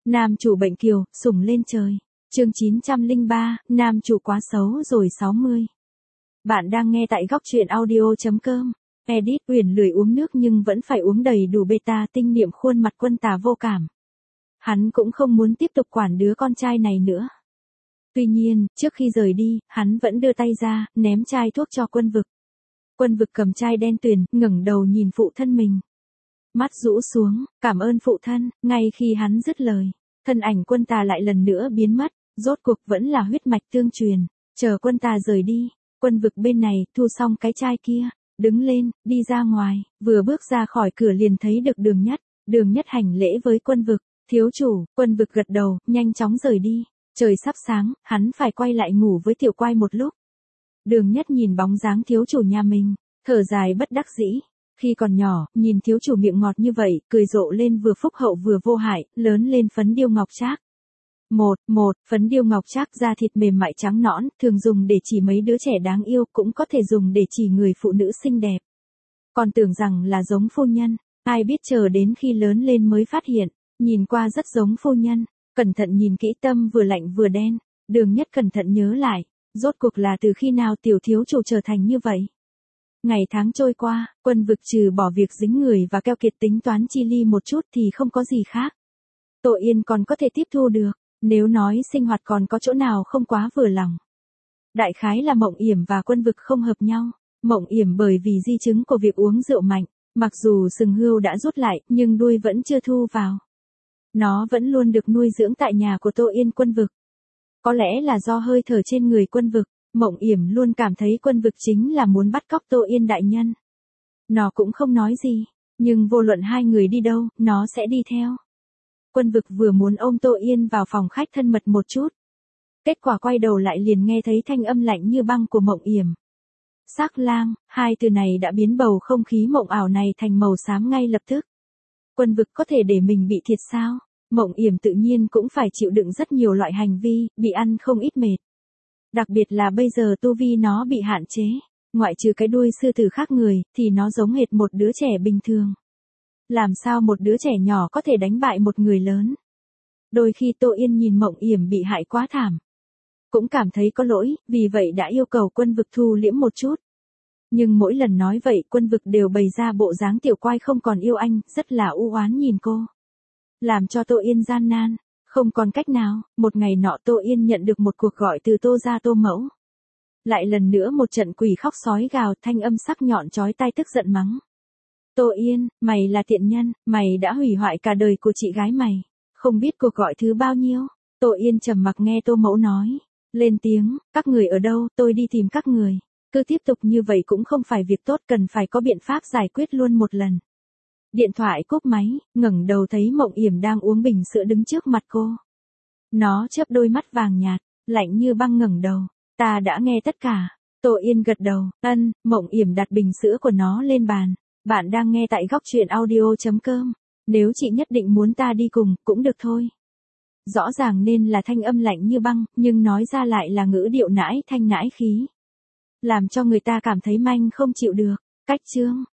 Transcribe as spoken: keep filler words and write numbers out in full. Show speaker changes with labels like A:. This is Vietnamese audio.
A: Nam chủ bệnh kiều, sủng lên trời. Chương chín trăm lẻ ba, nam chủ quá xấu rồi sáu mươi. Bạn đang nghe tại góc truyện audio chấm com. Edit Uyển lười uống nước nhưng vẫn phải uống đầy đủ beta tinh niệm khuôn mặt quân tà vô cảm. Hắn cũng không muốn tiếp tục quản đứa con trai này nữa. Tuy nhiên, trước khi rời đi, hắn vẫn đưa tay ra, ném chai thuốc cho Quân Vực. Quân Vực cầm chai đen tuyền, ngẩng đầu nhìn phụ thân mình. Mắt rũ xuống, cảm ơn phụ thân, ngay khi hắn dứt lời. Thân ảnh quân tà lại lần nữa biến mất, rốt cuộc vẫn là huyết mạch tương truyền. Chờ quân tà rời đi, Quân Vực bên này thu xong cái chai kia, đứng lên, đi ra ngoài, vừa bước ra khỏi cửa liền thấy được Đường Nhất. Đường Nhất hành lễ với Quân Vực, thiếu chủ. Quân Vực gật đầu, nhanh chóng rời đi. Trời sắp sáng, hắn phải quay lại ngủ với Tiểu Quai một lúc. Đường Nhất nhìn bóng dáng thiếu chủ nhà mình, thở dài bất đắc dĩ. Khi còn nhỏ, nhìn thiếu chủ miệng ngọt như vậy, cười rộ lên vừa phúc hậu vừa vô hại, lớn lên phấn điêu ngọc trác. Một, một, phấn điêu ngọc trác da thịt mềm mại trắng nõn, thường dùng để chỉ mấy đứa trẻ đáng yêu, cũng có thể dùng để chỉ người phụ nữ xinh đẹp. Còn tưởng rằng là giống phu nhân, ai biết chờ đến khi lớn lên mới phát hiện, nhìn qua rất giống phu nhân. Cẩn thận nhìn kỹ tâm vừa lạnh vừa đen, Đường Nhất cẩn thận nhớ lại, rốt cuộc là từ khi nào tiểu thiếu chủ trở thành như vậy. Ngày tháng trôi qua, Quân Vực trừ bỏ việc dính người và keo kiệt tính toán chi ly một chút thì không có gì khác. Tô Yên còn có thể tiếp thu được, nếu nói sinh hoạt còn có chỗ nào không quá vừa lòng. Đại khái là Mộng Yểm và Quân Vực không hợp nhau. Mộng Yểm bởi vì di chứng của việc uống rượu mạnh, mặc dù sừng hươu đã rút lại nhưng đuôi vẫn chưa thu vào. Nó vẫn luôn được nuôi dưỡng tại nhà của Tô Yên Quân Vực. Có lẽ là do hơi thở trên người Quân Vực, Mộng Yểm luôn cảm thấy Quân Vực chính là muốn bắt cóc Tô Yên đại nhân. Nó cũng không nói gì, nhưng vô luận hai người đi đâu, nó sẽ đi theo. Quân Vực vừa muốn ôm Tô Yên vào phòng khách thân mật một chút. Kết quả quay đầu lại liền nghe thấy thanh âm lạnh như băng của Mộng Yểm. Sắc lang, hai từ này đã biến bầu không khí mộng ảo này thành màu xám ngay lập tức. Quân Vực có thể để mình bị thiệt sao? Mộng Yểm tự nhiên cũng phải chịu đựng rất nhiều loại hành vi, bị ăn không ít mệt. Đặc biệt là bây giờ tu vi nó bị hạn chế, ngoại trừ cái đuôi sư tử khác người, thì nó giống hệt một đứa trẻ bình thường. Làm sao một đứa trẻ nhỏ có thể đánh bại một người lớn? Đôi khi Tô Yên nhìn Mộng Yểm bị hại quá thảm, cũng cảm thấy có lỗi, vì vậy đã yêu cầu Quân Vực thu liễm một chút. Nhưng mỗi lần nói vậy Quân Vực đều bày ra bộ dáng tiểu quai không còn yêu anh, rất là u oán nhìn cô. Làm cho Tô Yên gian nan, không còn cách nào, một ngày nọ Tô Yên nhận được một cuộc gọi từ Tô gia Tô mẫu. Lại lần nữa một trận quỷ khóc sói gào, thanh âm sắc nhọn chói tai tức giận mắng. Tô Yên, mày là tiện nhân, mày đã hủy hoại cả đời của chị gái mày. Không biết cuộc gọi thứ bao nhiêu. Tô Yên trầm mặc nghe Tô mẫu nói. Lên tiếng, các người ở đâu, tôi đi tìm các người. Cứ tiếp tục như vậy cũng không phải việc tốt, cần phải có biện pháp giải quyết luôn một lần. Điện thoại cúp máy, ngẩng đầu thấy Mộng Yểm đang uống bình sữa đứng trước mặt cô. Nó chớp đôi mắt vàng nhạt, lạnh như băng ngẩng đầu. Ta đã nghe tất cả. Tô Yên gật đầu, ân. Mộng Yểm đặt bình sữa của nó lên bàn. Bạn đang nghe tại góc truyện audio chấm com. Nếu chị nhất định muốn ta đi cùng, cũng được thôi. Rõ ràng nên là thanh âm lạnh như băng, nhưng nói ra lại là ngữ điệu nãi thanh nãi khí. Làm cho người ta cảm thấy manh không chịu được. Cách chương,